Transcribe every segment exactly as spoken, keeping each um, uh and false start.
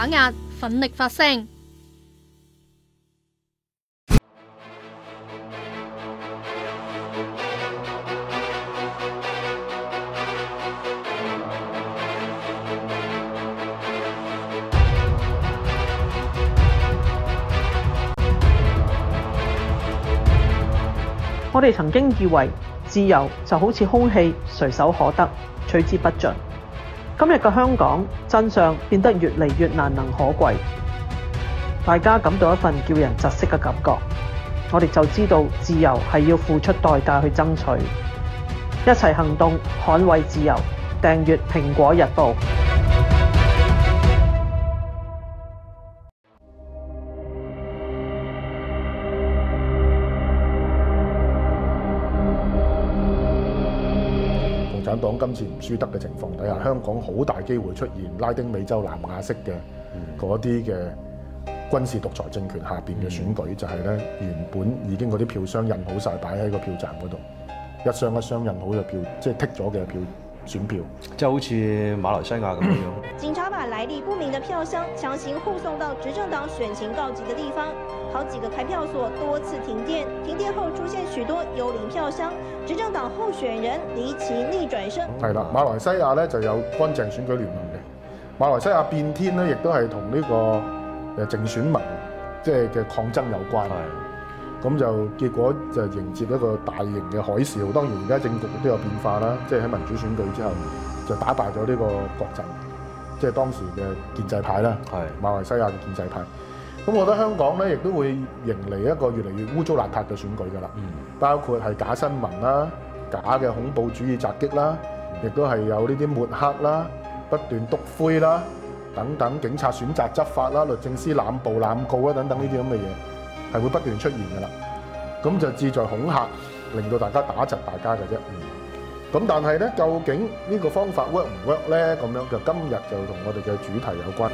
打壓，奮力發聲。 我哋曾經以為自由就好似空氣，隨手可得，取之不盡。今日嘅香港真相變得越嚟越難能可貴，大家感到一份叫人窒息嘅感覺。我哋就知道自由係要付出代價去爭取，一齊行動捍衛自由。訂閱蘋果日報。 共產黨今次唔輸得嘅情況底下，香港好大機會出現拉丁美洲南亞式嘅嗰啲嘅軍事獨裁政權下邊嘅選舉，就係咧原本已經嗰啲票箱印好晒，擺喺個票站嗰度，一箱一箱印好嘅票，即係剔咗嘅票選票， 即係好似馬來西亞咁樣。 警察把來歷不明的票箱強行護送到執政黨選情告急的地方，好幾個開票所多次停電，停電後出現許多幽靈票箱，執政黨候選人離奇逆轉勝。 係啦，馬來西亞咧就有乾淨選舉聯盟嘅，馬來西亞變天咧亦都係同呢個誒淨選盟即係嘅抗爭有關。咁就結果就迎接一個大型嘅海嘯。當然而家政局都有變化啦，即係喺民主選舉之後就打敗咗呢個國陣，即係當時嘅建制派啦，馬來西亞嘅建制派。咁我覺得香港咧亦都會迎嚟一個越嚟越污糟邋遢嘅選舉㗎啦，嗯、包括係假新聞啦、假嘅恐怖主義襲擊啦，亦都係有呢啲抹黑啦、不斷篤灰啦等等，警察選擇執法啦、律政司濫捕濫告啦等等呢啲咁嘅嘢。係會不斷出現㗎啦，咁就志在恐嚇，令到大家打窒大家嘅啫。咁、嗯、但係咧，究竟呢個方法 work 唔 work 咧？咁樣就今日就同我哋嘅主題有關。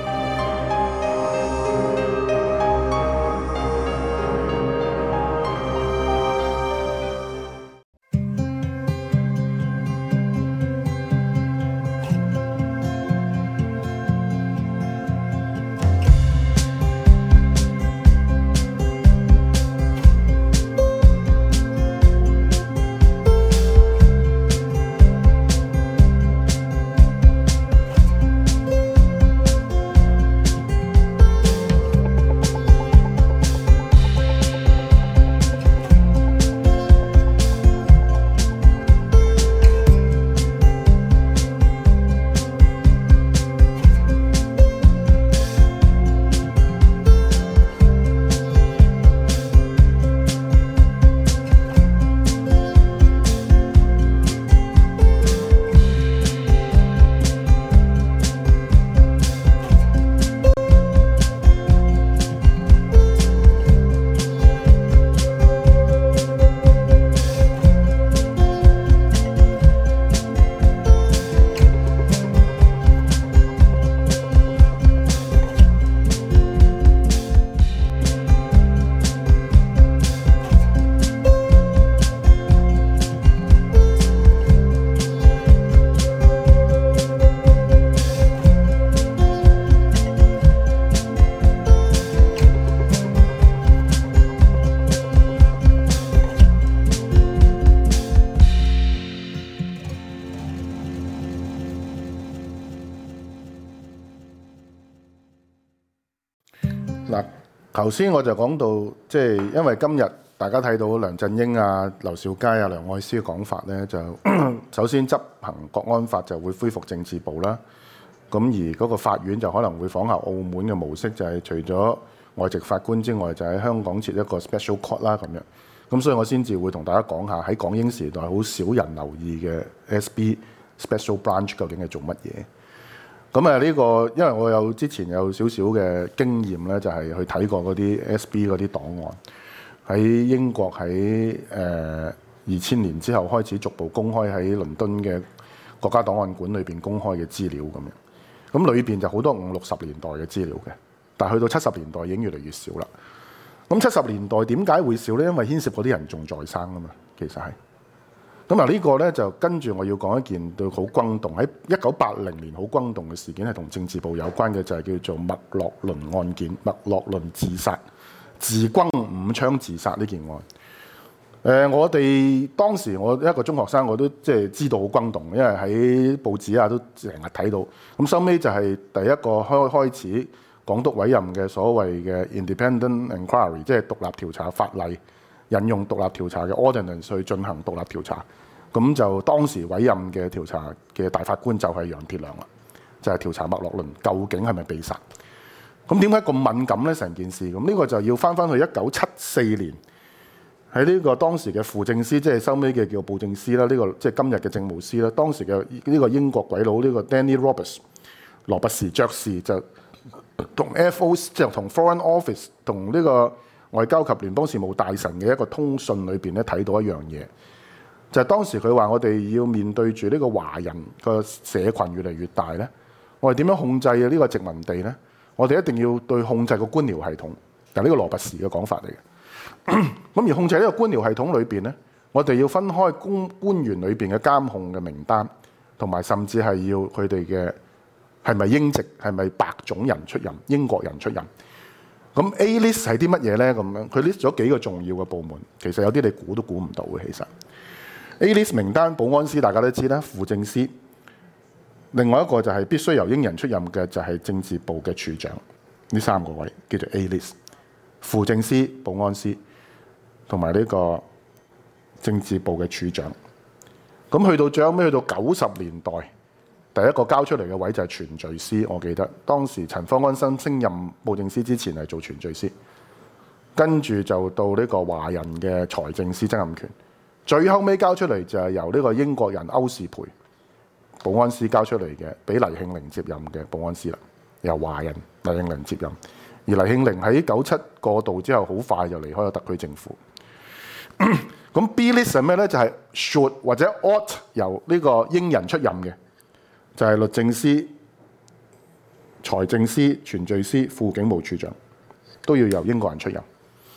嗱，頭先我就講到，即係因為今日大家睇到梁振英啊、劉兆佳啊、梁愛詩嘅講法咧，就首先執行國安法就會恢復政治部啦。咁而嗰個法院就可能會仿效澳門嘅模式，就係除咗外籍法官之外，就喺香港設一個 special court 啦咁樣。咁所以我先至會同大家講下喺港英時代好少人留意嘅 S B Special Branch 究竟係做乜嘢。咁啊呢個，因為我有之前有少少嘅經驗咧，就係、是、去睇過嗰啲 S B 嗰啲檔案，喺英國喺誒二千年之後開始逐步公開喺倫敦嘅國家檔案館裏邊公開嘅資料咁樣。咁裏邊就好多五六十年代嘅資料嘅，但係去到七十年代已經越嚟越少啦。咁七十年代點解會少咧？因為牽涉嗰啲人仲在生啊嘛，其實係咁啊呢個咧就跟住我要講一件對好轟動喺一九八零年好轟動嘅事件，係同政治部有關嘅，就係叫做麥樂倫案件。麥樂倫自殺，自轟五槍自殺呢件案。誒、呃，我哋當時我一個中學生，我都即係知道好轟動，因為喺報紙啊都成日睇到。咁收尾就係第一個開開始港督委任嘅所謂嘅 Independent Inquiry， 即係獨立調查法例，引用獨立調查嘅 Ordinance 去進行獨立調查。咁就當時委任嘅調查嘅大法官就係楊鐵良啦，就係、是、調查麥樂倫究竟係咪被殺。咁點解咁敏感呢？成件事咁呢個就要翻翻去一九七四年，喺呢個當時嘅副政司，即係收尾嘅叫布政司啦，呢、這個即係今日嘅政務司啦。當時嘅呢個英國鬼佬呢、這個 Danny Roberts 羅拔士爵士就同 F O 即係同 Foreign Office 同呢個外交及聯邦事務大臣嘅一個通訊裏邊咧睇到一樣嘢。就係當時佢話：我哋要面對住呢個華人個社群越嚟越大咧，我哋點樣控制呢個殖民地咧？我哋一定要對控制個官僚系統，就係呢個羅拔士嘅講法嚟嘅。咁而控制呢個官僚系統裏邊咧，我哋要分開公官員裏邊嘅監控嘅名單，同埋甚至係要佢哋嘅係咪英籍、係咪白種人出任、英國人出任。咁 A list 係啲乜嘢咧？咁樣佢 list 咗幾個重要嘅部門，其實有啲你估都估唔到嘅，其實。A list 名單，保安司大家都知啦，副政司。另外一個就係必須由英人出任嘅，就係政治部嘅處長。呢三個位叫做 A list， 副政司、保安司同埋呢個政治部嘅處長。咁去到最後尾，去到九十年代，第一個交出嚟嘅位就係傳敘司。我記得當時陳方安生升任布政司之前係做傳敘司，跟住就到呢個華人嘅財政司曾蔭權。最後尾交出嚟就係由呢個英國人歐士培保安司交出嚟嘅，俾黎慶寧接任嘅保安司啦，由華人黎慶寧接任。而黎慶寧喺九七過渡之後，好快就離開咗特區政府。咁 B list 係咩咧？就係、是、should 或者 ought 由呢個英人出任嘅，就係、是、律政司、財政司、傳敘司、副警務處長都要由英國人出任。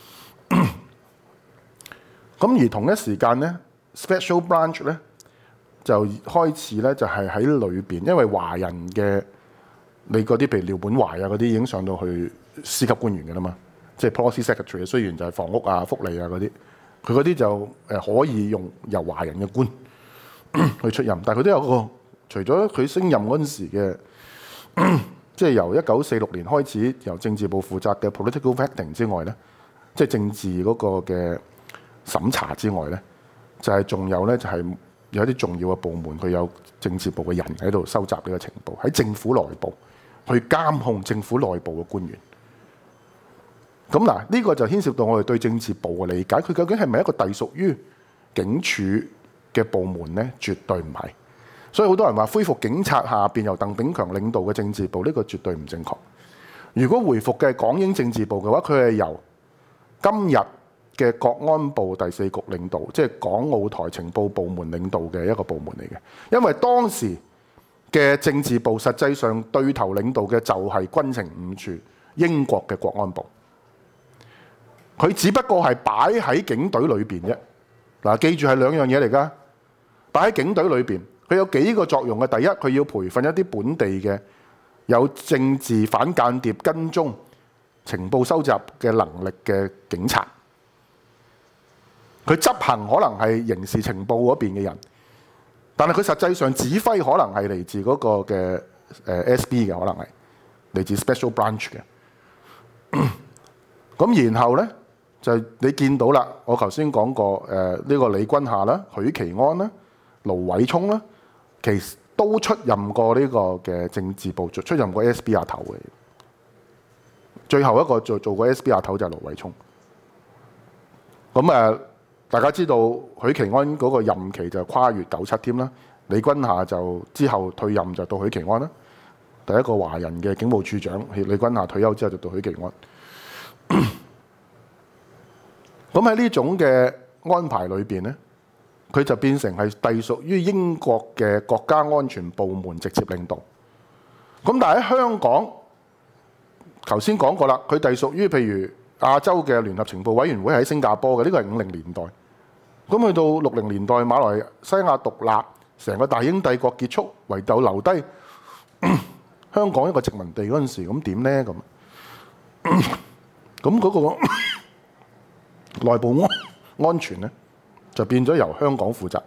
咁而同一時間咧 ，special branch 咧就開始咧就係喺裏邊，因為華人嘅你嗰啲譬如廖本懷啊嗰啲已經上到去司級官員嘅啦嘛，即係 policy secretary， 雖然就係房屋啊、福利啊嗰啲，佢嗰啲就誒可以用由華人嘅官去出任，但係佢都有個除咗佢升任嗰陣時嘅，即係由一九四六年開始由政治部負責嘅 political vetting 之外咧，即係政治嗰個嘅審查之外咧，就係、是、仲有咧，就係、是、有一啲重要嘅部門，佢有政治部嘅人喺度收集呢個情報，喺政府內部去監控政府內部嘅官員。咁嗱，呢、這個就牽涉到我哋對政治部嘅理解，佢究竟係咪一個隸屬於警署嘅部門咧？絕對唔係。所以好多人話恢復警察下邊由鄧炳強領導嘅政治部，呢、這個絕對唔正確。如果回復嘅係港英政治部嘅話，佢係由今日嘅國安部第四局領導，即係港澳台情報部門領導嘅一個部門嚟嘅。因為當時嘅政治部實際上對頭領導嘅就係軍情五處英國嘅國安部，佢只不過係擺喺警隊裏邊啫。嗱，記住係兩樣嘢嚟㗎，擺喺警隊裏邊，佢有幾個作用嘅。第一，佢要培訓一啲本地嘅有政治反間諜跟蹤情報收集嘅能力嘅警察。佢執行可能係刑事情報嗰邊嘅人，但係佢實際上指揮可能係嚟自嗰個嘅誒 S B 嘅，可能係嚟自 Special Branch 嘅。咁然後咧就你見到啦，我頭先講過誒呢個李君夏啦、許其安啦、盧偉聰啦，其實都出任過呢個嘅政治部，出任過 S B 阿頭嘅。最後一個做做過 S B 阿頭就係盧偉聰。咁誒。大家知道許其安嗰個任期就跨越九七添啦，李君夏就之後退任就到許其安啦。第一個華人嘅警務處長，李君夏退休之後就到許其安。咁喺呢種嘅安排裏邊咧，佢就變成係隸屬於英國嘅國家安全部門直接領導。咁但係喺香港，頭先講過啦，佢隸屬於譬如亞洲嘅聯合情報委員會喺新加坡嘅，呢個係五零年代。 咁去到六零年代馬來西亞獨立，成個大英帝國結束，唯有留低香港一個殖民地嗰陣時，咁點呢？咁咁嗰個內部安安全呢，就變咗由香港負責。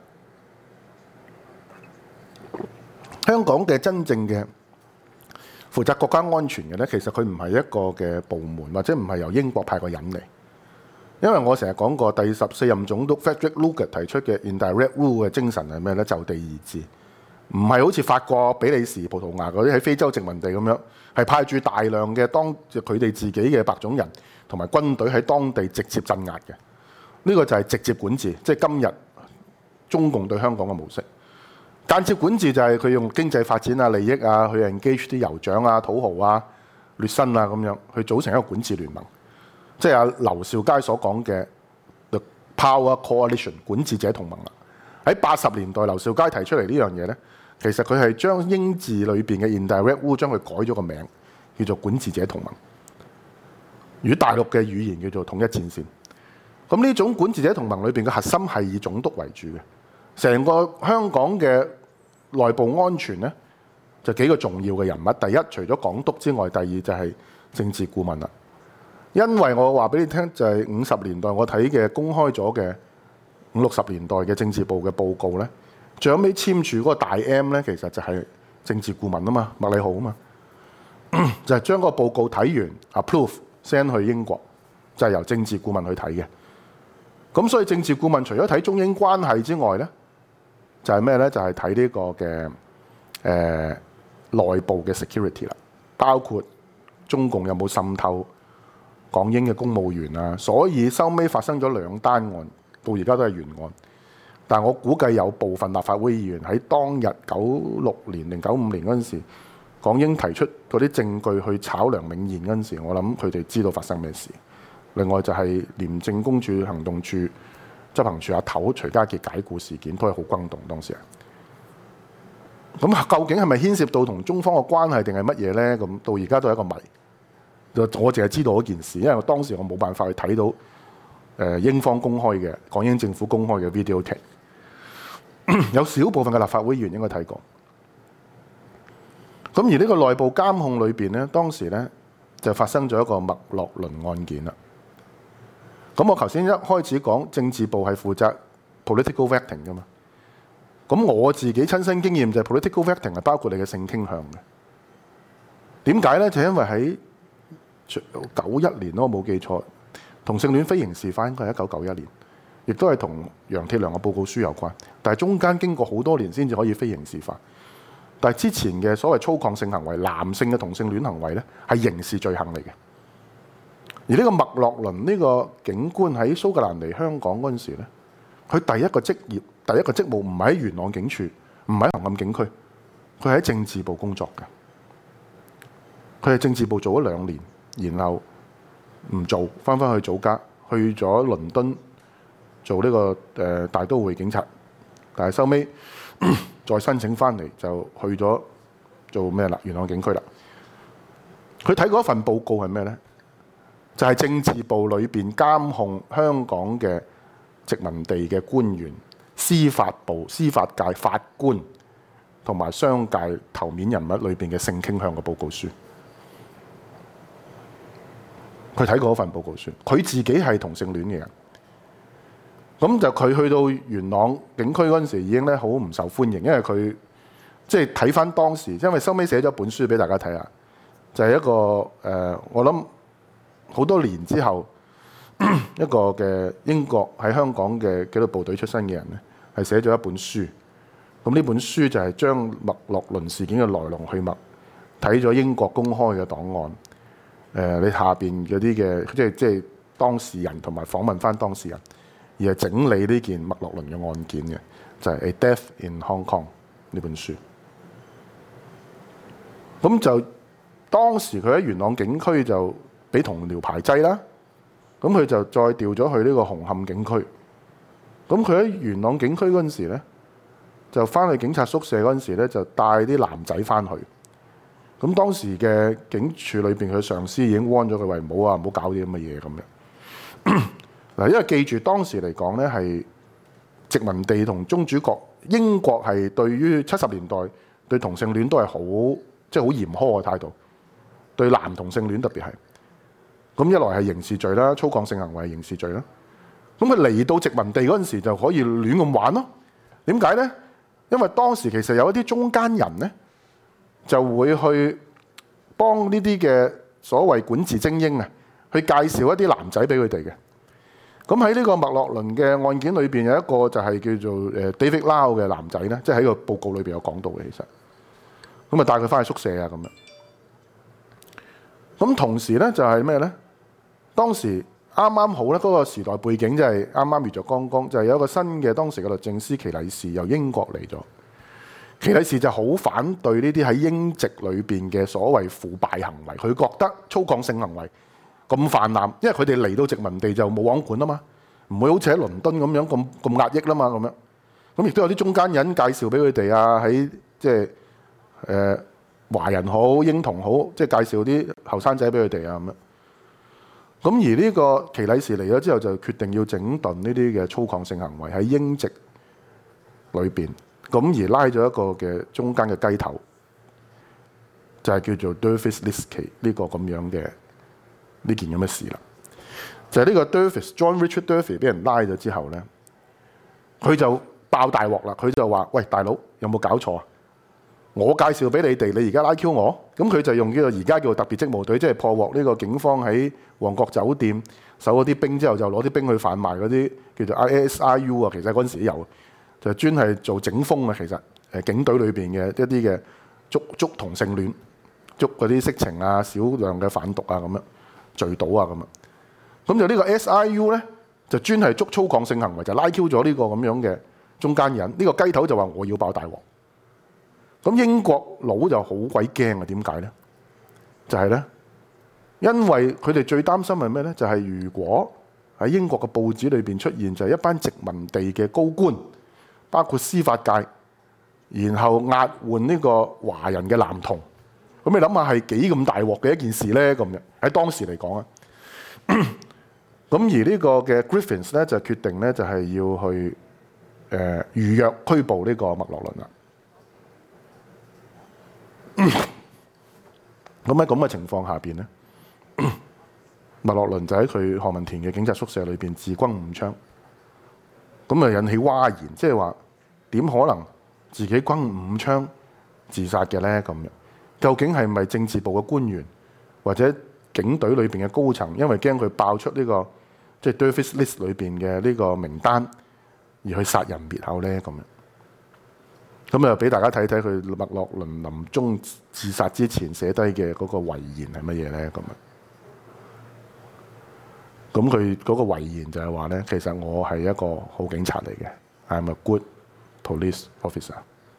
香港嘅真正嘅負責國家安全嘅呢，其實佢唔係一個嘅部門，或者唔係由英國派個人嚟。因為我成日講過，第十四任總督 Frederick Lugard 提出嘅 indirect rule 嘅精神係咩呢？就地而治，唔係好似法國、比利時、葡萄牙嗰啲喺非洲殖民地咁樣，係派駐大量嘅當佢哋自己嘅白種人同埋軍隊喺當地直接鎮壓嘅。呢個就係直接管治，即係今日中共對香港嘅模式。間接管治就係佢用經濟發展啊、利益啊去 engage 啲酋長啊、土豪啊、劣紳啊咁樣去組成一個管治聯盟。即係阿劉兆佳所講嘅 The Power Coalition 管治者同盟啦。喺八十年代，劉兆佳提出嚟呢樣嘢呢，其實佢係將英字裏邊嘅 indirect rule 將佢改咗個名，叫做管治者同盟。與大陸嘅語言叫做統一戰線。咁呢種管治者同盟裏邊嘅核心係以總督為主嘅。成個香港嘅內部安全呢，就幾個重要嘅人物。第一，除咗港督之外，第二就係政治顧問啦。因為我話俾你聽，就係五十年代我睇嘅公開咗嘅五六十年代嘅政治部嘅報告呢，最後尾簽署嗰個大 M 呢，其實就係政治顧問啊嘛，麥理浩啊嘛，就係將個報告睇完 approve send 去英國，就係由政治顧問去睇嘅。咁所以政治顧問除咗睇中英關係之外呢，就係咩呢？就係睇呢個嘅誒、呃、內部嘅 security 啦，包括中共有冇滲透港英嘅公務員啊。所以收尾發生咗兩單案，到而家都係懸案。但我估計有部分立法會議員喺當日九六年定九五年嗰陣時，港英提出嗰啲證據去炒梁永賢嗰陣時，我諗佢哋知道發生咩事。另外就係廉政公署行動處執行處阿頭徐家傑解僱事件，都係好轟動當時啊。咁究竟係咪牽涉到同中方嘅關係定係乜嘢呢？咁到而家都係一個謎。我淨係知道嗰件事，因為我當時我冇辦法去睇到誒英方公開嘅港英政府公開嘅 video tape。有少部分嘅立法會議員應該睇過。咁而呢個內部監控裏邊呢，當時呢就發生咗一個麥樂倫案件啦。咁我頭先一開始講政治部係負責 political vetting 噶嘛。咁我自己親身經驗就係 political vetting 係包括你嘅性傾向嘅。點解呢？就因為喺九一年咯，我冇記錯，同性戀非刑事化應該係一九九一年，亦都係同楊鐵樑嘅報告書有關。但係中間經過好多年先至可以非刑事化。但係之前嘅所謂粗獷性行為、男性嘅同性戀行為呢，係刑事罪行嚟嘅。而呢個麥樂倫呢個警官喺蘇格蘭嚟香港嗰陣時咧，佢第一個職業、第一個職務唔係喺元朗警署，唔係喺紅磡警區，佢喺政治部工作嘅。佢喺政治部做咗兩年，然後唔做，翻返去祖家，去咗倫敦做呢個誒大都會警察，但係收尾再申請翻嚟就去咗做咩啦？元朗警區啦。佢睇過一份報告係咩呢？就係政治部裏邊監控香港嘅殖民地嘅官員、司法部、司法界法官同埋商界頭面人物裏邊嘅性傾向嘅報告書。佢睇過一份報告書，佢自己係同性戀嘅人。咁就佢去到元朗警區嗰陣時，已經咧好唔受歡迎，因為佢即係睇翻當時，因為收尾寫咗本書俾大家睇下，就係、是、一個誒、呃，我諗。好多年之後，一個嘅英國喺香港嘅紀律部隊出身嘅人咧，係寫咗一本書。咁呢本書就係將麥樂倫事件嘅來龍去脈，睇咗英國公開嘅檔案。誒、呃，你下邊嗰啲嘅即係即係當事人同埋訪問翻當事人，而係整理呢件麥樂倫嘅案件嘅，就係、是《A Death in Hong Kong》呢本書。咁就當時佢喺元朗警區就俾同僚排擠啦，咁佢就再調咗去呢個紅磡警區。咁佢喺元朗警區嗰陣時咧，就翻去警察宿舍嗰陣時咧，就帶啲男仔翻去。咁當時嘅警署裏邊，佢上司已經 warn 咗佢話唔好啊，唔好搞啲咁嘅嘢咁樣。嗱，因為記住當時嚟講咧，係殖民地同宗主國英國係對於七十年代對同性戀都係好即係好嚴苛嘅態度，對男同性戀特別係。咁一來係刑事罪啦，粗獷性行為係刑事罪啦。咁佢嚟到殖民地嗰陣時就可以亂咁玩咯。點解呢？因為當時其實有一啲中間人呢，就會去幫呢啲嘅所謂管治精英啊，去介紹一啲男仔俾佢哋嘅。咁喺呢個麥洛倫嘅案件裏邊有一個就係叫做誒 David Lau 嘅男仔咧，即係喺個報告裏邊有講到嘅。其實咁啊，帶佢翻去宿舍啊咁樣。咁同時咧就係咩咧？當時啱啱好咧，嗰個時代背景就係啱啱遇着剛剛，就係有一個新嘅當時嘅律政司奇禮士由英國嚟咗。奇禮士就好反對呢啲喺英籍裏邊嘅所謂腐敗行為，佢覺得粗獷性行為咁泛濫，因為佢哋嚟到殖民地就冇王管啊嘛，唔會好似喺倫敦咁樣咁咁壓抑啦嘛咁樣。咁亦都有啲中間人介紹俾佢哋啊，喺即係誒華人好英同好，即係介紹啲後生仔俾佢哋啊咁樣。咁而呢個奇禮士嚟咗之後，就決定要整頓呢啲嘅粗獷性行為喺英籍裏邊，咁而拉咗一個嘅中間嘅雞頭，就係、是、叫做 Dervis Liskey 呢個咁樣嘅呢件咁嘅事啦。就係、是、呢個 Dervis John Richard Dervis 俾人拉咗之後咧，佢就爆大鑊啦！佢就話：喂，大佬有冇搞錯啊？我介紹俾你哋，你而家拉 Q 我？咁佢就用叫做而家叫做特別職務隊，即係破獲呢個警方喺旺角酒店搜嗰啲兵之後，就攞啲兵去販賣嗰啲叫做 I S I U 啊。其實嗰陣時有，就專係做整風啊。其實誒警隊裏邊嘅一啲嘅捉捉同性戀、捉嗰啲色情啊、少量嘅販毒啊咁樣、聚賭啊咁啊。咁就呢個 S I U 咧，就專係捉粗獷性行為，就拉 Q 咗呢個咁樣嘅中間人。呢、這個雞頭就話我要爆大鑊。咁英國佬就好鬼驚啊！點解咧？就係、是、咧，因為佢哋最擔心係咩咧？就係、是、如果喺英國嘅報紙裏邊出現就係一班殖民地嘅高官，包括司法界，然後押換呢個華人嘅男童，咁你諗下係幾咁大鑊嘅一件事咧？咁樣喺當時嚟講啊，咁而呢個嘅 Griffiths 咧就決定咧就係要去誒預約拘捕呢個麥洛倫啦。咁喺咁嘅情況下邊咧，麥洛倫就喺佢何文田嘅警察宿舍裏邊自轟五槍，咁啊引起嘩然，即係話點可能自己轟五槍自殺嘅咧？咁樣究竟係咪政治部嘅官員或者警隊裏邊嘅高層，因為驚佢爆出呢、這個即係 Dervis List 裏邊嘅呢個名單而去殺人滅口咧？咁樣。咁啊，俾大家睇睇佢麥洛倫臨終自殺之前寫低嘅嗰個遺言係乜嘢咧？咁啊，咁佢嗰個遺言就係話咧，其實我係一個好警察嚟嘅 ，I'm a good police officer。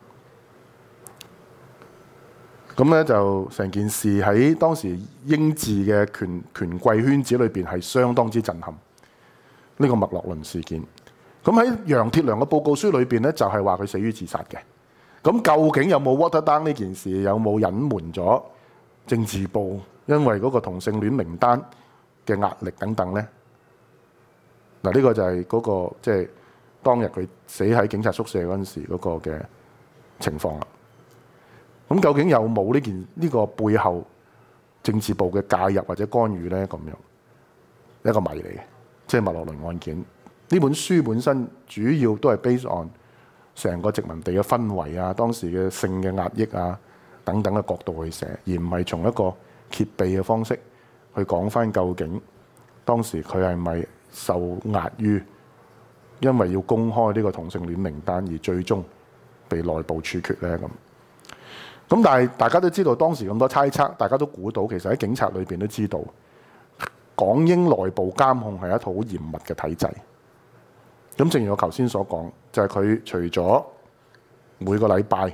咁咧就成件事喺當時英治嘅權權貴圈子裏邊係相當之震撼。呢、這個麥洛倫事件，咁喺楊鐵良嘅報告書裏邊咧，就係話佢死於自殺嘅。咁究竟有冇 water down 呢件事？有冇隱瞞咗政治部因為嗰個同性戀名單嘅壓力等等咧？嗱，呢個就係嗰、那個即係、就是、當日佢死喺警察宿舍嗰陣時嗰個嘅情況啦。咁究竟有冇呢件呢、這個背後政治部嘅介入或者干預咧？咁樣一個謎嚟嘅，即係麥洛倫案件呢本書本身主要都係 based on 成個殖民地嘅氛圍啊，當時嘅性嘅壓抑啊等等嘅角度去寫，而唔係從一個揭秘嘅方式去講翻究竟當時佢係咪受壓於因為要公開呢個同性戀名單而最終被內部處決咧？咁咁但係大家都知道當時咁多猜測，大家都估到其實喺警察裏邊都知道港英內部監控係一套好嚴密嘅體制。咁正如我頭先所講，就係、是、佢除咗每個禮拜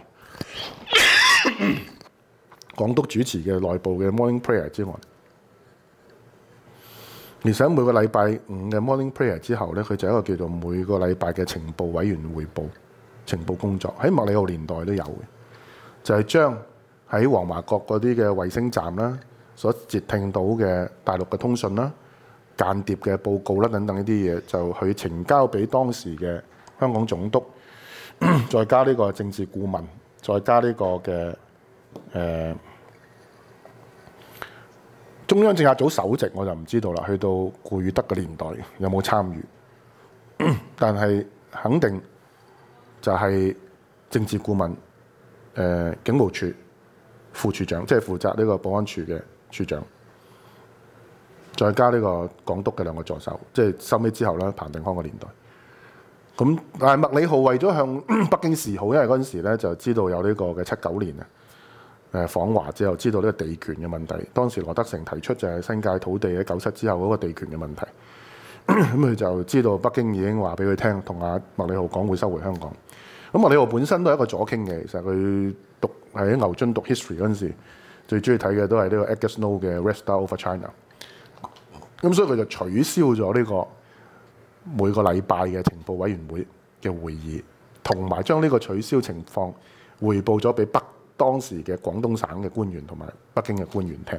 港督主持嘅內部嘅 morning prayer 之外，而且每個禮拜五嘅 morning prayer 之後咧，佢就有一個叫做每個禮拜嘅情報委員匯報情報工作，喺麥理浩年代都有嘅，就係、是、將喺黃華國嗰啲嘅衛星站啦，所接聽到嘅大陸嘅通訊啦、間諜嘅報告啦等等呢啲嘢，就去呈交俾當時嘅香港總督，再加呢個政治顧問，再加呢個嘅誒、呃、中央政策組首席，我就唔知道啦。去到顧汝德嘅年代有冇參與？但係肯定就係政治顧問，誒、呃、警務處副處長，即係負責呢個保安處嘅處長，再加呢個港督嘅兩個助手，即係收尾之後啦，彭定康嘅年代。咁但係麥理浩為咗向北京示好，因為嗰陣時咧就知道有呢個嘅七九年啊，誒訪華之後知道呢個地權嘅問題。當時羅德成提出就係新界土地喺九七之後嗰個地權嘅問題。咁佢就知道北京已經話俾佢聽，同阿麥理浩講會收回香港。咁麥理浩本身都係一個左傾嘅，其實佢讀喺牛津讀 history 嗰陣時，最中意睇嘅都係呢個 Edgar Snow 嘅 Red Star Over China。咁所以佢就取消咗呢個每個禮拜嘅情報委員會嘅會議，同埋將呢個取消情況彙報咗俾北當時嘅廣東省嘅官員同埋北京嘅官員聽。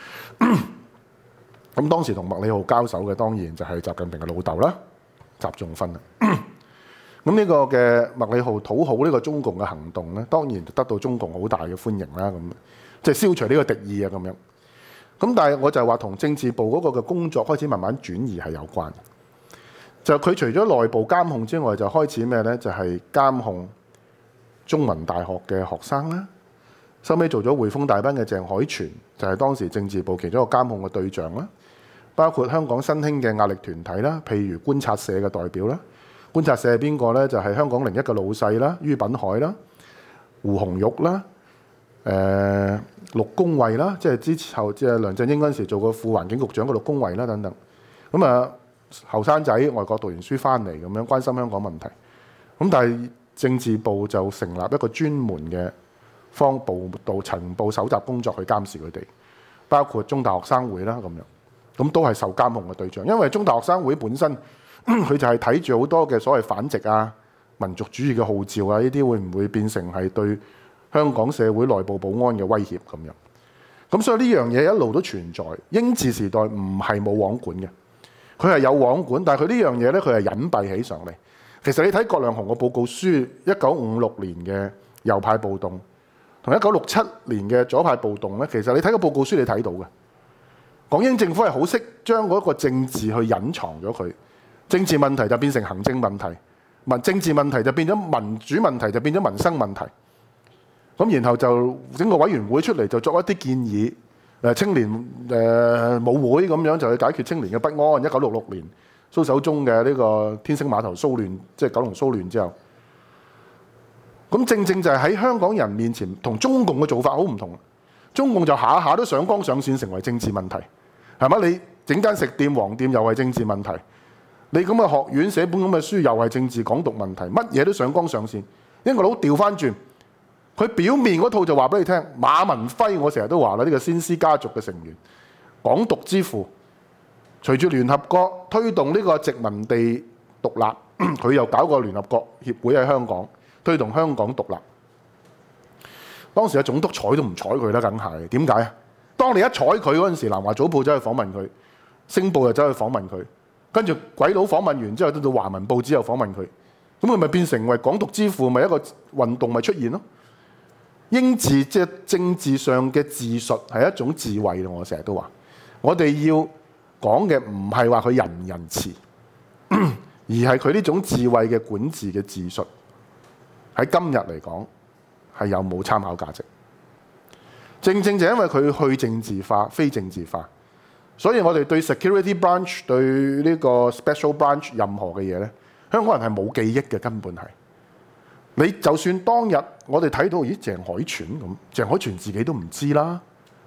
咁當時同麥理浩交手嘅當然就係習近平嘅老豆啦，習仲勳啦。咁呢個嘅麥理浩討好呢個中共嘅行動咧，當然得到中共好大嘅歡迎啦。咁即係消除呢個敵意啊，咁樣。咁但係我就係話同政治部嗰個嘅工作開始慢慢轉移係有關。就佢除咗內部監控之外，就開始咩咧？就係監控中文大學嘅學生啦。收尾做咗匯豐大班嘅鄭海泉，就係當時政治部其中一個監控嘅對象啦。包括香港新興嘅壓力團體啦，譬如觀察社嘅代表啦。觀察社係邊個咧？就係香港零一嘅老細啦，于品海啦、胡紅玉啦、誒陸恭蕙啦，即係之後即係梁振英嗰陣時做過副環境局長嘅陸恭蕙啦等等。咁啊後生仔外國讀完書翻嚟咁樣關心香港問題。咁但係政治部就成立一個專門嘅方報道情報搜集工作去監視佢哋，包括中大學生會啦咁樣。咁都係受監控嘅對象，因為中大學生會本身佢就係睇住好多嘅所謂反殖啊、民族主義嘅號召啊，呢啲會唔會變成係對香港社會內部保安嘅威脅咁樣？咁所以呢樣嘢一路都存在。英治時代唔係冇網管嘅，佢係有網管，但係佢呢樣嘢咧，佢係隱蔽起上嚟。其實你睇葛量洪個報告書，一九五六年嘅右派暴動同一九六七年嘅左派暴動咧，其實你睇個報告書你睇到嘅。港英政府係好識將嗰個政治去隱藏咗佢，政治問題就變成行政問題，民政治問題就變咗民主問題，就變咗民生問題。咁然後就整個委員會出嚟就作一啲建議，誒青年誒舞會咁樣就去解決青年嘅不安。一九六六年蘇守忠嘅呢個天星碼頭騷亂，即係九龍騷亂之後，咁正正就係喺香港人面前同中共嘅做法好唔同。中共就下下都上綱上線成為政治問題。係嘛？你整間食店、黃店又係政治問題，你咁嘅學院寫本咁嘅書又係政治港獨問題，乜嘢都上綱上線。英國佬調翻轉，佢表面嗰套就話俾你聽，馬文輝我成日都話啦，呢個先師家族嘅成員，港獨之父，隨住聯合國推動呢個殖民地獨立，佢又搞個聯合國協會喺香港推動香港獨立。當時嘅總督睬都唔睬佢啦，梗係點解啊？當你一睬佢嗰陣時，南華早報走去訪問佢，星報又走去訪問佢，跟住鬼佬訪問完之後，到到華文報紙又訪問佢，咁佢咪變成為港獨之父，咪一個運動咪出現咯？英治即係政治上嘅治術係一種智慧咯，我成日都話，我哋要講嘅唔係話佢仁唔仁慈，而係佢呢種智慧嘅管治嘅治術喺今日嚟講係有冇參考價值？正正就因為佢去政治化、非政治化，所以我哋對 security branch 對呢個 special branch 任何嘅嘢咧，香港人係冇記憶嘅，根本係。你就算當日我哋睇到咦鄭海泉咁，鄭海泉自己都唔知啦，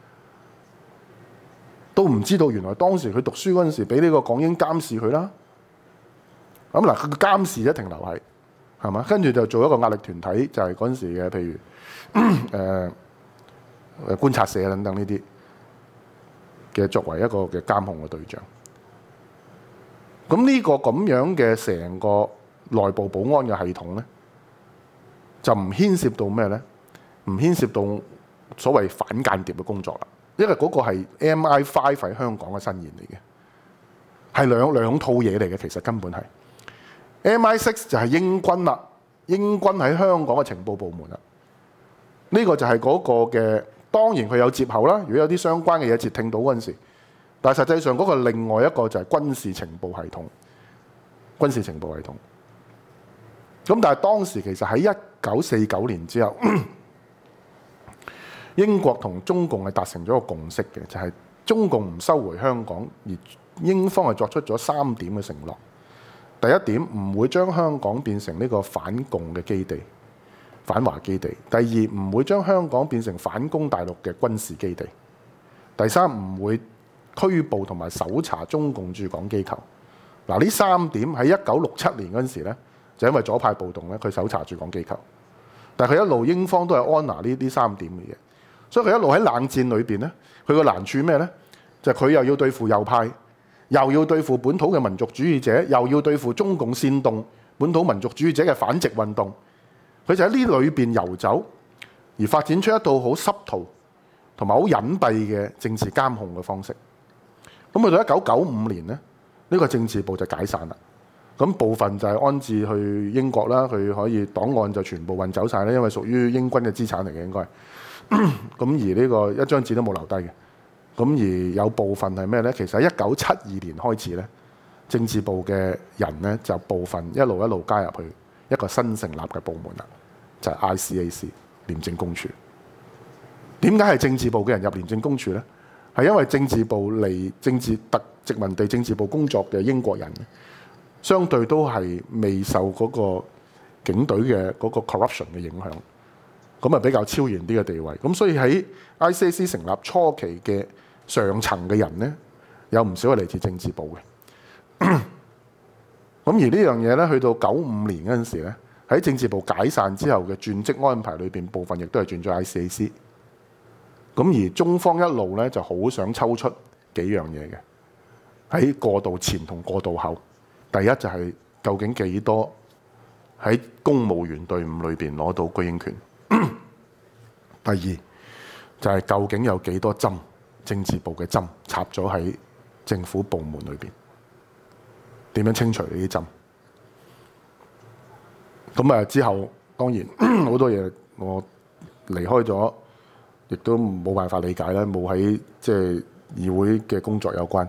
都唔知道原來當時佢讀書嗰陣時俾呢個港英監視佢啦。咁嗱，佢個監視一停留喺係嘛，跟住就做一個壓力團體，就係嗰陣時嘅譬如誒。呃誒觀察社等等呢啲嘅作為一個嘅監控嘅對象，咁呢個咁樣嘅成個內部保安嘅系統咧，就唔牽涉到咩咧？唔牽涉到所謂反間諜嘅工作啦，因為嗰個係 M I 五 喺香港嘅新言嚟嘅，係兩兩套嘢嚟嘅，其實根本係 M I 六 就係英軍啦，英軍喺香港嘅情報部門啦。呢、這個就係嗰個嘅，當然佢有接口啦。如果有啲相關嘅嘢接聽到嗰陣時，但係實際上嗰個另外一個就係軍事情報系統，軍事情報系統。咁但係當時其實喺一九四九年之後，英國同中共係達成咗一個共識嘅，就係、是、中共唔收回香港，而英方係作出咗三點嘅承諾。第一點，唔會將香港變成呢個反共嘅基地、反華基地；第二，唔會將香港變成反攻大陸嘅軍事基地；第三，唔會拘捕同埋搜查中共駐港機構。嗱，呢三點喺一九六七年嗰陣時咧，就因為左派暴動咧，佢搜查駐港機構。但係佢一路英方都係安拿呢呢三點嘅嘢，所以佢一路喺冷戰裏邊咧，佢個難處咩咧？就係、是、佢又要對付右派。又要對付本土嘅民族主義者，又要對付中共煽動本土民族主義者嘅反殖運動，佢就喺呢裏邊遊走，而發展出一套好濕圖同埋好隱蔽嘅政治監控嘅方式。咁去到一九九五年咧，呢、呢個政治部就解散啦。咁部分就係安置去英國啦，佢可以檔案就全部運走晒咧，因為屬於英軍嘅資產嚟嘅應該。咁而呢個一張紙都冇留低嘅。咁而有部分係咩呢？其實喺一九七二年開始咧，政治部嘅人咧就部分一路一路加入去一個新成立嘅部門啦，就係 I C A C 廉政公署。點解係政治部嘅人入廉政公署呢？係因為政治部嚟政治特殖民地政治部工作嘅英國人，相對都係未受嗰個警隊嘅嗰個 corruption 嘅影響，咁啊比較超然啲嘅地位。咁所以喺 I C A C 成立初期嘅上層嘅人呢，有唔少係嚟自政治部嘅。咁而呢樣嘢呢，去到九五年嗰陣時咧，喺政治部解散之後嘅轉職安排裏邊，部分亦都係轉咗 I C A C。咁而中方一路呢，就好想抽出幾樣嘢嘅，喺過渡前同過渡後。第一就係究竟幾多喺公務員隊伍裏邊攞到居英權。第二就係究竟有幾多針政治部嘅針插咗喺政府部門裏邊，點樣清除呢啲針？咁啊之後當然好多嘢我離開咗，亦都冇辦法理解啦，冇喺即係議會嘅工作有關。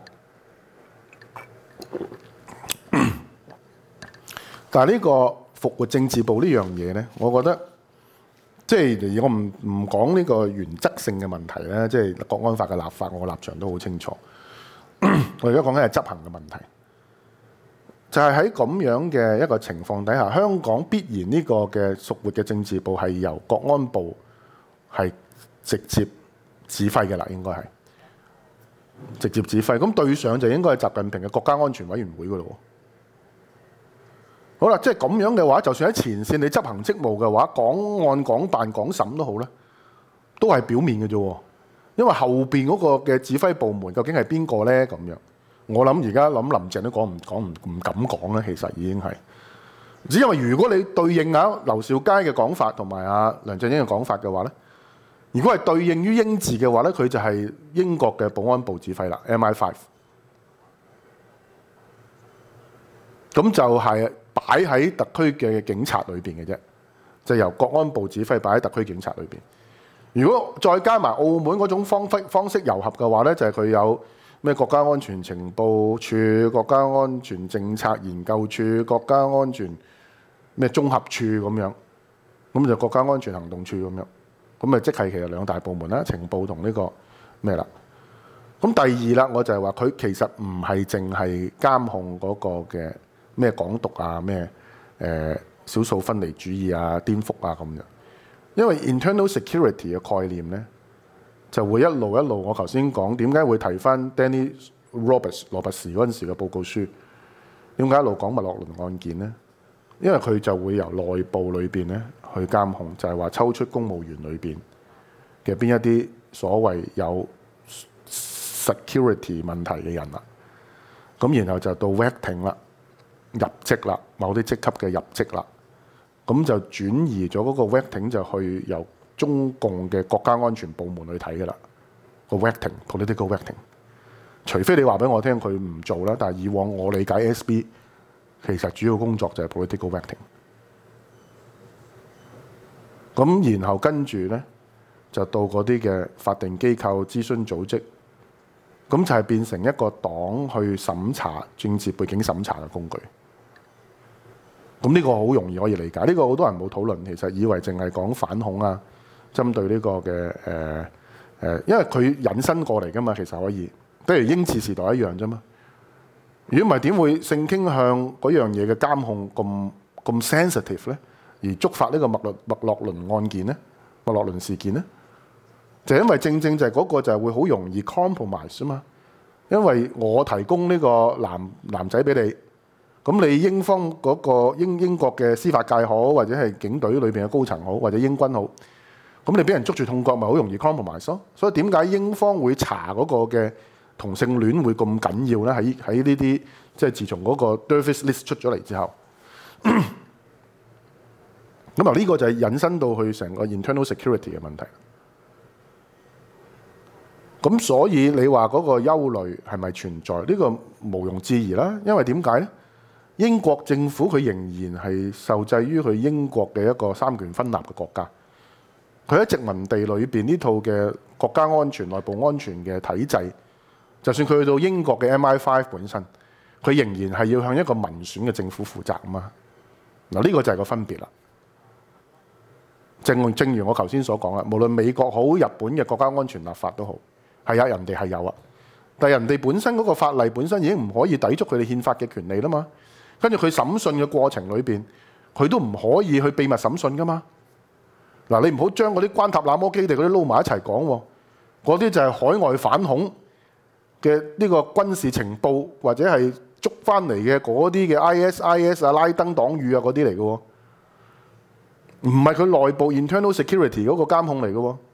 但係呢個復活政治部呢樣嘢呢，我覺得即係我唔唔講呢個原則性嘅問題咧，即係國安法嘅立法，我立場都好清楚。我而家講緊係執行嘅問題，就係喺咁樣嘅一個情況底下，香港必然呢個嘅復活嘅政治部係由國安部係直接指揮嘅啦，應該係直接指揮。咁對上就應該係習近平嘅國家安全委員會噶咯。好啦，即係咁樣嘅話，就算喺前線你執行職務嘅話，講案、講辦、講審都好咧，都係表面嘅啫。因為後邊嗰個嘅指揮部門究竟係邊個咧？咁樣，我諗而家諗林鄭都講唔講唔唔敢講咧。其實已經係，只因為如果你對應下劉兆佳嘅講法同埋阿梁振英嘅講法嘅話咧，如果係對應於英治嘅話咧，佢就係英國嘅保安部指揮啦 ，M I 五。咁就係擺喺特區嘅警察裏邊嘅啫，就由國安部指揮擺喺特區警察裏邊。如果再加埋澳門嗰種方式方式糅合嘅話咧，就係、是、佢有咩國家安全情報處、國家安全政策研究處、國家安全咩綜合處咁樣，咁就國家安全行動處咁樣，咁咪即係其實兩大部門啦，情報同呢個咩啦。咁第二啦，我就係話佢其實唔係淨係監控嗰個嘅咩港獨啊、咩誒少數分離主義啊、顛覆啊咁樣。因為 internal security 嘅概念咧，就會一路一路。我頭先講點解會提翻 Danny Roberts 羅拔士嗰陣時嘅報告書，點解一路講麥樂倫案件咧？因為佢就會由內部裏邊咧去監控，就係話抽出公務員裏邊嘅邊一啲所謂有 security 問題嘅人啦。咁然後就到 vetting 啦，入職啦，某啲職級嘅入職啦。咁就轉移咗嗰個 vetting 就去由中共嘅國家安全部門去睇㗎啦，個 vetting political vetting。除非你話俾我聽佢唔做啦，但係以往我理解 S B 其實主要工作就係 political vetting。咁然後跟住咧就到嗰啲嘅法定機構、諮詢組織，咁就係變成一個黨去審查政治背景審查嘅工具。咁呢個好容易可以理解，呢、這個好多人冇討論，其實以為淨係講反恐啊，針對呢個嘅誒誒，因為佢引申過嚟噶嘛，其實可以，比如英治時代一樣啫嘛。如果唔係點會性傾向嗰樣嘢嘅監控咁咁 sensitive 咧，而觸發呢個麥洛麥洛倫案件咧、麥洛倫事件咧，就因為正正就係嗰個就係會好容易 compromise 啊嘛，因為我提供呢個男男仔俾你。咁你英方嗰個英英國嘅司法界好，或者係警隊裏邊嘅高層好，或者英軍好，咁你俾人捉住痛腳，咪好容易 compromise 咯。所以點解英方會查嗰個嘅同性戀會咁緊要咧？喺喺呢啲即係自從嗰個 Dreyfus List 出咗嚟之後，咁啊呢個就係引申到去成個 internal security 嘅問題。咁所以你話嗰個憂慮係咪存在？呢個毋庸置疑啦。因為點解咧？英國政府佢仍然係受制於佢英國嘅一個三權分立嘅國家，佢喺殖民地裏邊呢套嘅國家安全、內部安全嘅體制，就算佢去到英國嘅 M I 五 本身，佢仍然係要向一個民選嘅政府負責啊嘛。嗱，呢個就係個分別啦。正正如我頭先所講啦，無論美國好、日本嘅國家安全立法都好，係啊，人哋係有啊，但係人哋本身嗰個法例本身已經唔可以抵觸佢哋憲法嘅權利啦嘛。跟住佢審訊嘅過程裏邊，佢都唔可以去秘密審訊噶嘛。嗱，你唔好將嗰啲關塔那摩基地嗰啲撈埋一齊講喎，嗰啲就係海外反恐嘅呢個軍事情報或者係捉翻嚟嘅嗰啲嘅 I S I S 啊、拉登黨羽啊嗰啲嚟嘅喎，唔係佢內部 internal security 嗰個監控嚟嘅喎。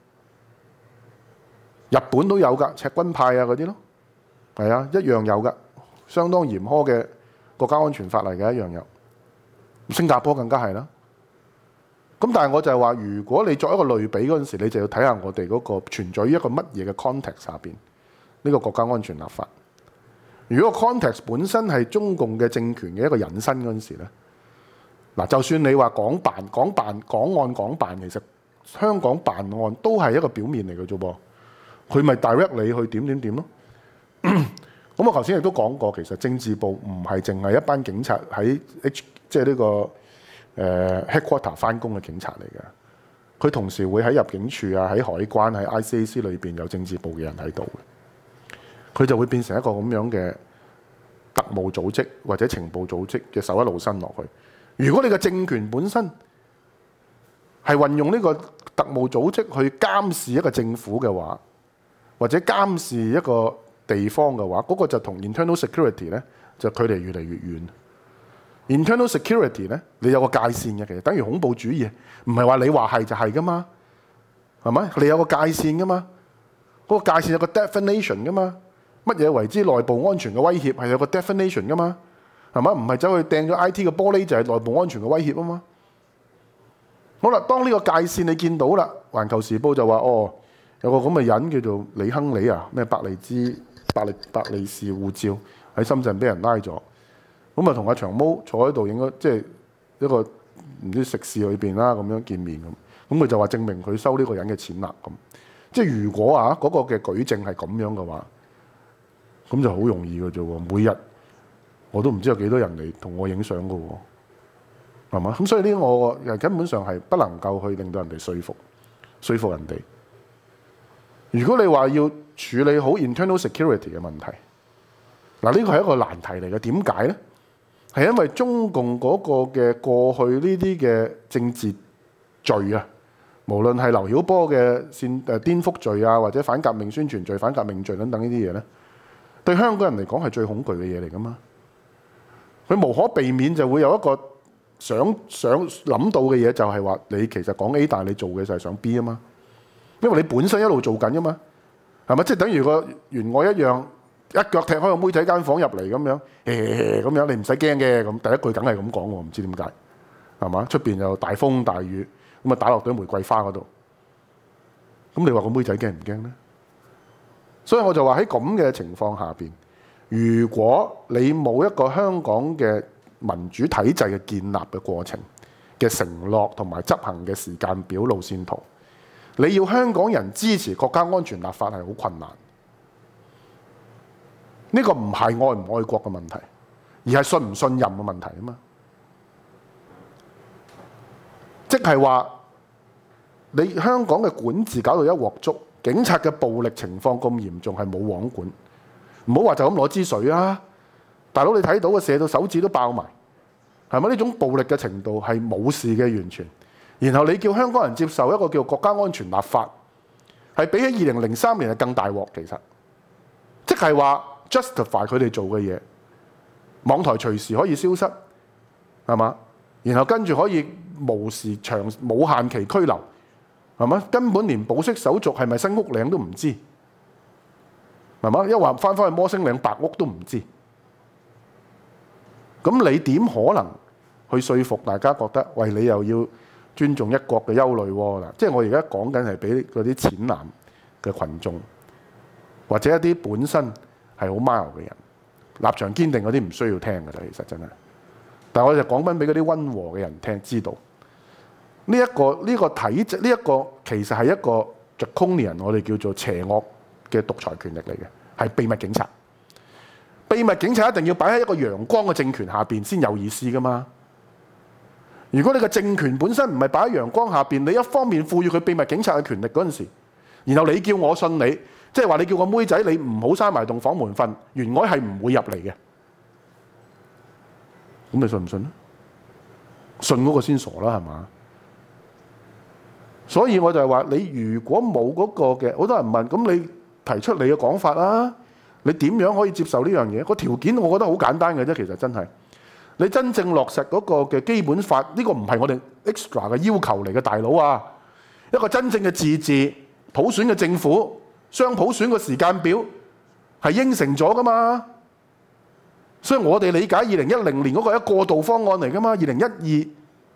日本都有㗎，赤軍派啊嗰啲咯，係啊，一樣有㗎，相當嚴苛嘅國家安全法例嘅一樣有，新加坡更加係啦。咁但係我就係話，如果你作一個類比嗰陣時，你就要睇下我哋嗰個存在於一個乜嘢嘅 context 下邊呢個國家安全立法。如果個 context 本身係中共嘅政權嘅一個引申嗰陣時咧，嗱，就算你話港辦、港辦、港案、港辦，其實香港辦案都係一個表面嚟嘅啫噃，佢咪 direct 你去點點點咯。咁我頭先亦都講過，其實政治部唔係淨係一班警察喺 H 即係呢個誒、呃、headquarter 翻工嘅警察嚟嘅，佢同時會喺入境處啊、喺海關、喺 I C A C 裏邊有政治部嘅人喺度嘅，佢就會變成一個咁樣嘅特務組織或者情報組織嘅手一路伸落去。如果你嘅政權本身係運用呢個特務組織去監視一個政府嘅話，或者監視一個地方嘅話，嗰、那個就同 internal security 咧就距離越嚟越遠。internal security 咧，你有個界線嘅，其實等於恐怖主義，唔係話你話係就係噶嘛，係咪？你有個界線噶嘛，嗰、那個界線有個 definition 噶嘛，乜嘢為之內部安全嘅威脅係有個 definition 噶嘛，係咪？唔係走去掟咗 I T 嘅玻璃就係內部安全嘅威脅啊嘛。好啦，當呢個界線你見到啦，環球時報就話哦，有個咁嘅人叫做李亨利啊，咩百利茲。百利百利是護照喺深圳俾人拉咗，咁啊同阿長毛坐喺度，應該即係一個唔知食肆裏邊啦，咁樣見面咁，咁佢就話證明佢收呢個人嘅錢啦，咁即係如果啊嗰、那個嘅舉證係咁樣嘅話，咁就好容易嘅啫喎，每日我都唔知有幾多人嚟同我影相嘅喎，係嘛？咁所以呢，我根本上係不能夠去令到人哋說服，說服人哋。如果你話要處理好 internal security 嘅問題，嗱，呢個係一個難題嚟嘅。點解咧？係因為中共嗰個嘅過去呢啲嘅政治罪啊，無論係劉曉波嘅煽誒顛覆罪啊，或者反革命宣傳罪、反革命罪等等呢啲嘢咧，對香港人嚟講係最恐懼嘅嘢嚟噶嘛。佢無可避免就會有一個想想諗到嘅嘢，就係話你其實講 A， 但係你做嘅就係想 B 啊嘛。因為你本身一路做緊噶嘛，係咪？即係等於個原愛一樣，一腳踢開個妹仔間房入嚟咁樣，誒咁樣你唔使驚嘅。咁第一句梗係咁講喎，唔知點解，係嘛？出邊又大風大雨，咁啊打落堆玫瑰花嗰度。咁你話個妹仔驚唔驚咧？所以我就話喺咁嘅情況下邊，如果你冇一個香港嘅民主體制嘅建立嘅過程嘅承諾同埋執行嘅時間表路線圖。你要香港人支持國家安全立法係好困難。呢個唔係愛唔愛國嘅問題，而係信唔信任嘅問題啊嘛。即係話你香港嘅管治搞到一鑊粥，警察嘅暴力情況咁嚴重，係冇網管。唔好話就咁攞支水啊！大佬你睇到嘅射到手指都爆埋，係咪？呢種暴力嘅程度係冇事嘅完全。然後你叫香港人接受一個叫國家安全立法，係比起二零零三年係更大鑊。其實即係話 justify 佢哋做嘅嘢，網台隨時可以消失，係嘛？然後跟住可以無時長無限期拘留，係嘛？根本連保釋手續係咪新屋嶺都唔知。係嘛？一話翻返去摩星嶺白屋都唔知，咁你點可能去說服大家覺得，喂，你又要尊重一國嘅憂慮喎？嗱，即係我而家講緊係俾嗰啲淺藍嘅群眾，或者一啲本身係好 mild 嘅人，立場堅定嗰啲唔需要聽㗎啦，其實真係。但係我就講緊俾嗰啲溫和嘅人聽，知道呢一個呢個體制，呢一個其實係一個 draconian，我哋叫做邪惡嘅獨裁權力嚟嘅，係秘密警察。秘密警察一定要擺喺一個陽光嘅政權下邊先有意思噶嘛。如果你個政權本身唔係擺喺陽光下邊，你一方面賦予佢秘密警察嘅權力嗰陣時，然後你叫我信你，即係話你叫個妹仔你唔好閂埋棟房門瞓，原來係唔會入嚟嘅。咁你信唔信咧？信嗰個先傻啦，係嘛？所以我就係話，你如果冇嗰個嘅，好多人問，咁你提出你嘅講法啦，你點樣可以接受呢樣嘢？個條件我覺得好簡單嘅啫，其實真係你真正落實嗰個嘅基本法，呢個唔係我哋 extra 嘅要求嚟嘅，大佬啊！一個真正嘅自治普選嘅政府，雙普選嘅時間表係應承咗噶嘛。所以我哋理解二零一零年嗰個係一個過渡方案嚟噶嘛。二零一二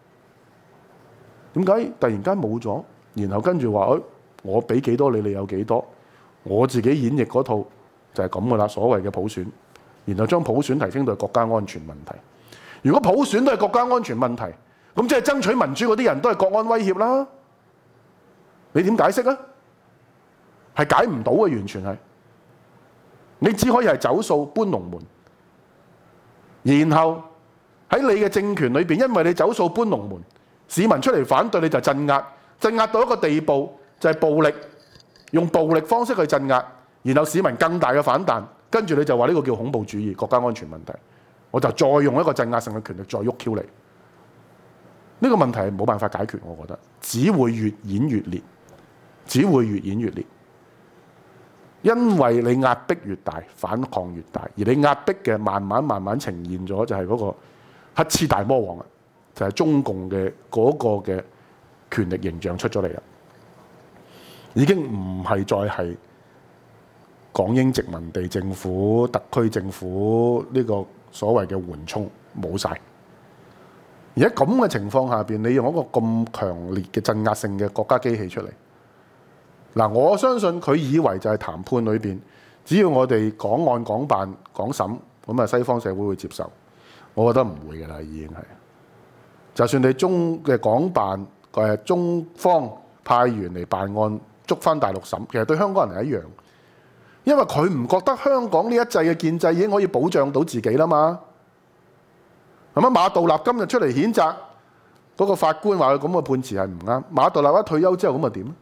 點解突然間冇咗？然後跟住話，誒，我俾幾多你，你有幾多？我自己演繹嗰套就係咁噶啦，所謂嘅普選。然後將普選提升到國家安全問題。如果普選都係國家安全問題，咁即係爭取民主嗰啲人都係國安威脅啦。你點解釋啊？係解唔到嘅，完全係。你只可以係走數搬龍門。然後喺你嘅政權裏邊，因為你走數搬龍門，市民出嚟反對你就鎮壓，鎮壓到一個地步就係暴力，用暴力方式去鎮壓，然後市民更大嘅反彈，跟住你就話呢個叫恐怖主義、國家安全問題，我就再用一個鎮壓性嘅權力再喐 Q 你。呢個問題係冇辦法解決，我覺得只會越演越烈，只會越演越烈。因為你壓迫越大，反抗越大，而你壓迫嘅慢慢慢慢呈現咗，就係嗰個黑黐大魔王啊，就係中共嘅嗰個嘅權力形象出咗嚟啦，已經唔係再係港英殖民地政府、特區政府呢個所謂嘅緩衝冇晒。而喺咁嘅情況下邊，你用一個咁強烈嘅鎮壓性嘅國家機器出嚟。嗱，我相信佢以為就係談判裏邊，只要我哋講案講辦講審，咁啊西方社會會接受。我覺得唔會嘅啦，已經係。就算你中嘅港辦誒中方派員嚟辦案，捉翻大陸審，其實對香港人係一樣，因為佢唔覺得香港呢一制嘅建制已經可以保障到自己啦嘛。係咪？馬道立今日出嚟譴責嗰個法官話佢咁嘅判詞係唔啱，馬道立一退休之後咁啊點？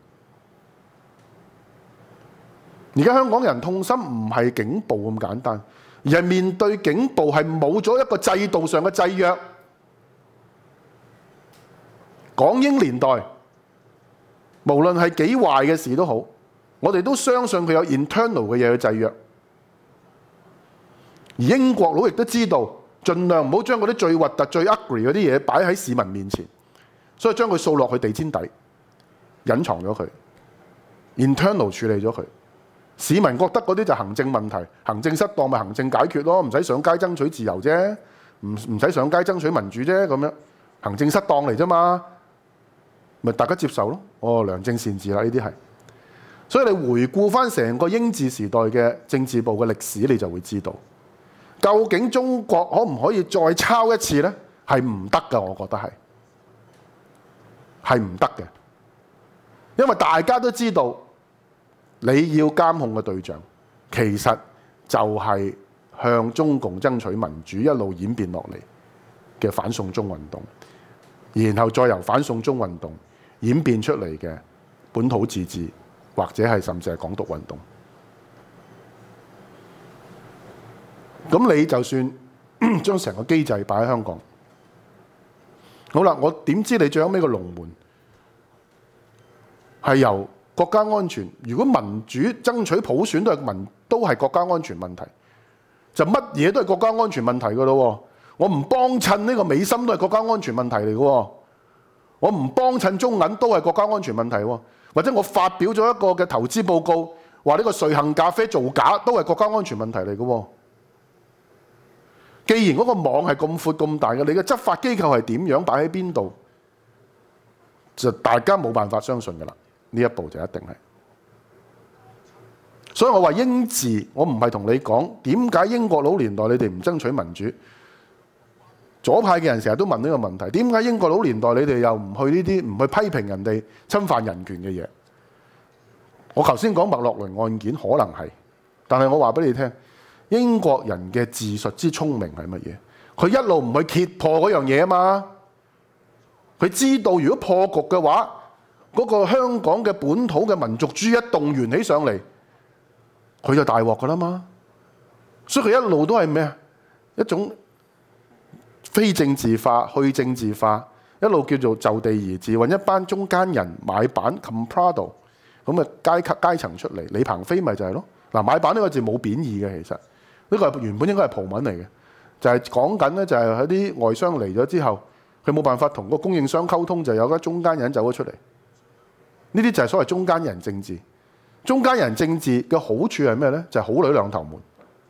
而家香港人痛心唔係警暴咁簡單，而係面對警暴係冇咗一個制度上嘅制約。港英年代無論係幾壞嘅事都好，我哋都相信佢有 internal 嘅嘢去制約。而英國佬亦都知道，盡量唔好將嗰啲最核突、最 ugly 嗰啲嘢擺喺市民面前，所以將佢掃落去地氈底，隱藏咗佢 internal 處理咗佢。市民覺得嗰啲就行政問題，行政失當咪行政解決咯，唔使上街爭取自由啫，唔唔使上街爭取民主啫，咁樣行政失當嚟啫嘛，咪大家接受咯。哦，良政善治啦，呢啲係。所以你回顧翻成個英治時代嘅政治部嘅歷史，你就會知道， 究竟中國可唔可以再抄一次呢？係唔得㗎，我覺得係係唔得嘅，因為大家都知道你要監控嘅對象其實就係向中共爭取民主一路演變落嚟嘅反送中運動，然後再由反送中運動演變出嚟嘅本土自治，或者係甚至係港獨運動。咁你就算將成個機制擺喺香港，好啦，我點知你最後尾個龍門係由國家安全？如果民主爭取普選都係民都係國家安全問題，就乜嘢都係國家安全問題噶咯。我唔幫襯呢個美心都係國家安全問題嚟嘅，我唔幫襯中銀都係國家安全問題，或者我發表咗一個嘅投資報告話呢個瑞幸咖啡造假都係國家安全問題嚟嘅。既然嗰個網係咁闊咁大嘅，你嘅執法機構係點樣擺喺邊度，就大家冇辦法相信㗎啦。呢一步就一定係。所以我話英治，我唔係同你講點解英國佬年代你哋唔爭取民主。左派嘅人成日都問呢個問題，點解英國佬年代你哋又唔去呢啲，唔去批評人哋侵犯人權嘅嘢？我頭先講麥樂倫案件可能係，但係我話俾你聽。英國人嘅自述之聰明係乜嘢？佢一路唔去揭破嗰樣嘢啊嘛！佢知道如果破局嘅話，嗰個香港嘅本土嘅民族主義一動員起上嚟，佢就大鑊噶啦嘛！所以佢一路都係咩啊？一種非政治化、去政治化，一路叫做就地而治，揾一班中間人買板 comprado 咁嘅階級階層出嚟。李鵬飛咪就係咯。嗱，買板呢個字冇貶義嘅，其實。呢個原本應該係葡文嚟嘅，就係講緊咧，就係喺啲外商嚟咗之後，佢冇辦法同個供應商溝通，就有個中間人走咗出嚟。呢啲就係所謂中間人政治。中間人政治嘅好處係咩呢？就係好女兩頭瞞。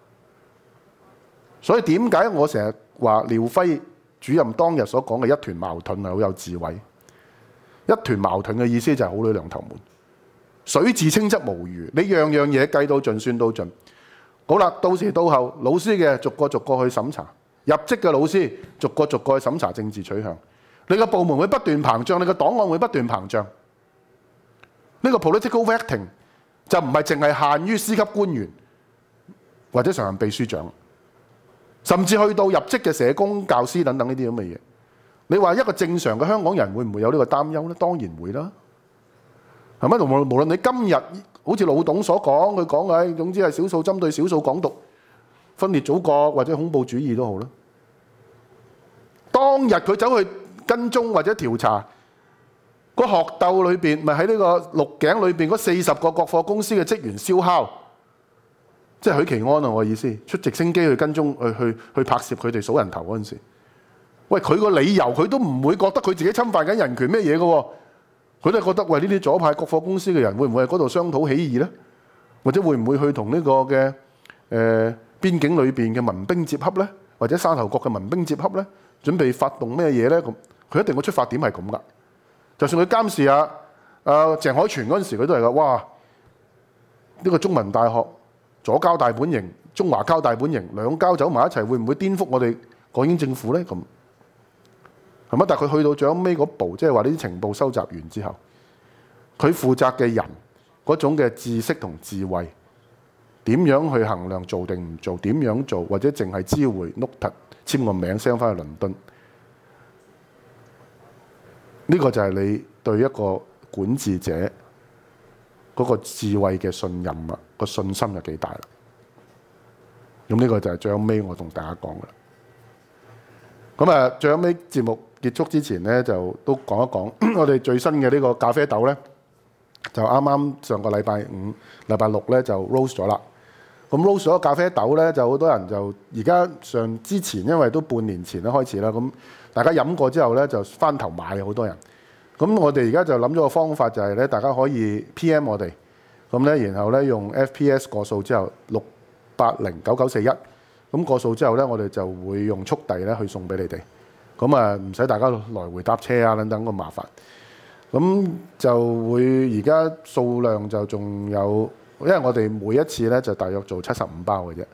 所以點解我成日話廖輝主任當日所講嘅一團矛盾係好有智慧？一團矛盾嘅意思就係好女兩頭瞞。水至清則無魚，你樣樣嘢計到盡，算到盡。好啦，到時到後，老師嘅逐個逐個去審查，入職嘅老師逐個逐個去審查政治取向。你個部門會不斷膨脹，你個檔案會不斷膨脹。呢個 political vetting 就唔係淨係限於司級官員或者常任秘書長，甚至去到入職嘅社工、教師等等呢啲咁嘅嘢。你話一個正常嘅香港人會唔會有呢個擔憂呢？當然會啦，係咪？無論你今日好似老董所講，佢講嘅，總之係少數針對少數港獨、分裂祖國或者恐怖主義都好啦。當日佢走去跟蹤或者調查個學鬥裏邊，咪喺呢個鹿頸裏邊嗰四十個國貨公司嘅職員燒烤，即係許其安啊！我意思，出直升機去跟蹤去去去拍攝佢哋數人頭嗰陣時，喂，佢個理由佢都唔會覺得佢自己侵犯緊人權咩嘢嘅喎。佢都係覺得，喂，呢啲左派國貨公司嘅人會唔會喺嗰度商討起義呢？或者會唔會去同呢個嘅誒、呃、邊境裏邊嘅民兵接洽呢？或者沙頭角嘅民兵接洽呢？準備發動咩嘢呢？咁佢一定個出發點係咁噶。就算佢監視啊啊鄭海泉嗰陣時，佢都係噶。哇！呢、這個中文大學左膠大本營、中華膠大本營兩膠走埋一齊，會唔會顛覆我哋港英政府呢？咁係咪？但係佢去到最尾嗰步，即係話呢啲情報收集完之後，佢負責嘅人嗰種嘅知識同智慧，點樣去衡量做定唔做？點樣做？或者淨係知會 note 簽個名 send 翻去倫敦？呢個就係你對一個管治者嗰個智慧嘅信任啊，個信心有幾大啦？咁呢個就係最後尾我同大家講嘅啦。咁啊，最後尾節目結束之前咧，就都講一講我哋最新嘅呢個咖啡豆咧，就啱啱上個禮拜五、禮拜六咧就 roast 咗啦。咁 roast 咗咖啡豆咧，就好多人就而家上之前，因為都半年前咧開始啦。咁大家飲過之後咧，就翻頭買好多人。咁我哋而家就諗咗個方法，就係咧，大家可以 P M 我哋，咁咧然後咧用 F P S 過數之後六八零九九四一。咁過數之後咧，我哋就會用速遞咧去送俾你哋。咁啊，唔使大家來回搭車啊等等咁麻煩。咁就會而家數量就仲有，因為我哋每一次咧就大約做七十五包嘅啫。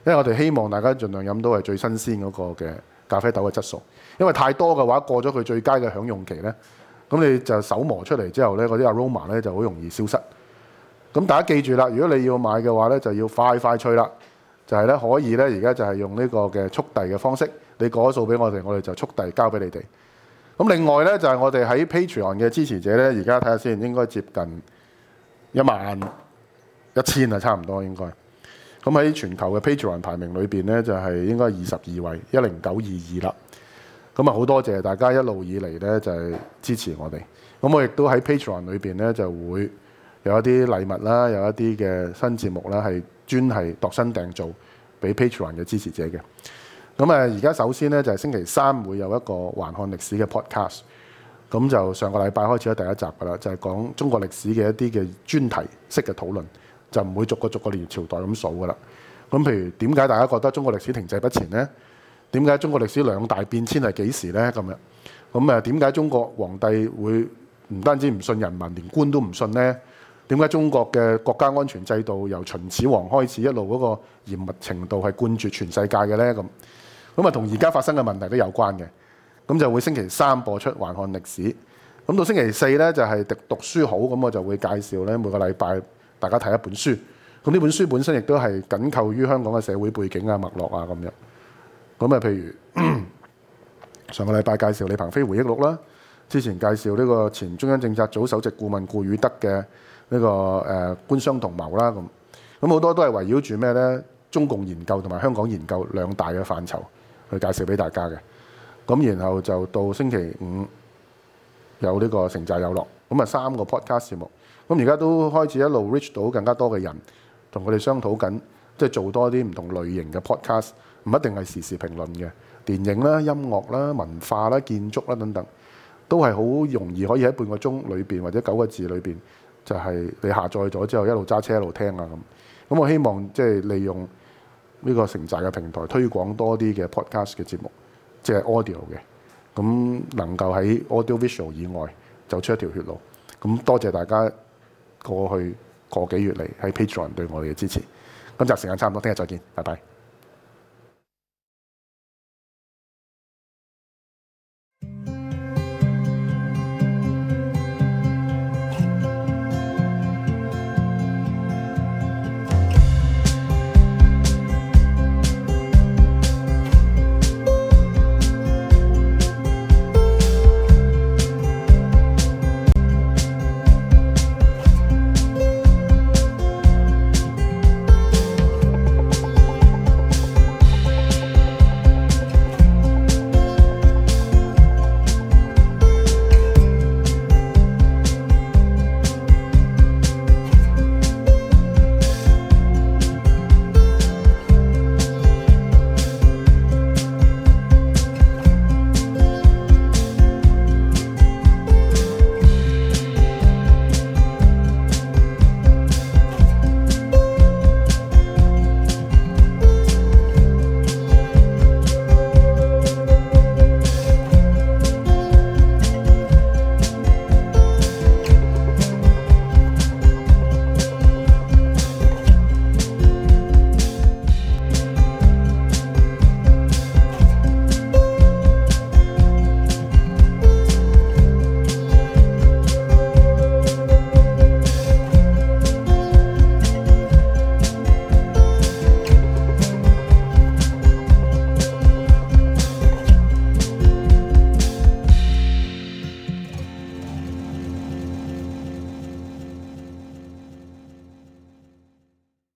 因為我哋希望大家盡量飲到係最新鮮嗰個嘅咖啡豆嘅質素。因為太多嘅話，過咗佢最佳嘅享用期咧，咁你就手磨出嚟之後咧，嗰啲 aroma 咧就好容易消失。咁大家記住啦，如果你要買嘅話咧，就要快快脆啦，就係咧可以咧，而家就係用呢個嘅速遞嘅方式，你過咗數俾我哋，我哋就速遞交俾你哋。咁另外咧就係我哋喺 Patreon 嘅支持者咧，而家睇下先，應該接近一萬一千啊，差唔多應該。咁喺全球嘅 Patreon 排名裏邊咧，就係應該二十二位，一零九二二啦。咁啊好多謝大家一路以嚟咧就係支持我哋。咁我亦都喺 Patreon 裏邊咧就會有一啲禮物啦，有一啲嘅新節目啦，係專係度身訂造俾 Patreon 嘅支持者嘅。咁啊，而家首先咧就係星期三會有一個環看歷史嘅 podcast，咁就上個禮拜開始咗第一集噶啦，就係講中國歷史嘅一啲嘅專題式嘅討論，就唔會逐個逐個年朝代咁數噶啦。咁譬如點解大家覺得中國歷史停滯不前呢？點解中國歷史兩大變遷係幾時呢？咁樣咁啊？點解中國皇帝會唔單止唔信人民，連官都唔信呢？點解中國嘅國家安全制度由秦始皇開始一路嗰個嚴密程度係冠絕全世界嘅呢？咁咁啊，同而家發生嘅問題都有關嘅。咁就會星期三播出環看歷史。咁到星期四呢，就係讀讀書好，咁我就會介紹咧每個禮拜大家睇一本書。咁呢本書本身亦都係緊扣於香港嘅社會背景啊、脈絡啊咁樣。咁啊，譬如上個禮拜介紹李鵬飛回憶錄啦，之前介紹呢個前中央政策組首席顧問顧宇德嘅呢個誒官商同謀啦，咁咁好多都係圍繞住咩呢？中共研究同埋香港研究兩大嘅範疇去介紹俾大家嘅。咁然後就到星期五有呢個成寨有樂，咁啊三個 podcast 節目。咁而家都開始一路 reach 到更加多嘅人，同佢哋商討緊，即係做多啲唔同類型嘅 podcast。唔一定係時事評論嘅，電影啦、音樂啦、文化啦、建築啦等等，都係好容易可以喺半個鐘裏邊或者九個字裏邊，就係你下載咗之後一路揸車一路聽啊咁。咁我希望即係利用呢個城寨嘅平台推廣多啲嘅 podcast 嘅節目，即係 audio 嘅，咁能夠喺 audio visual 以外走出一條血路。咁多謝大家過去個幾月嚟喺 Patreon 對我哋嘅支持。今集時間差唔多，聽日再見，拜拜。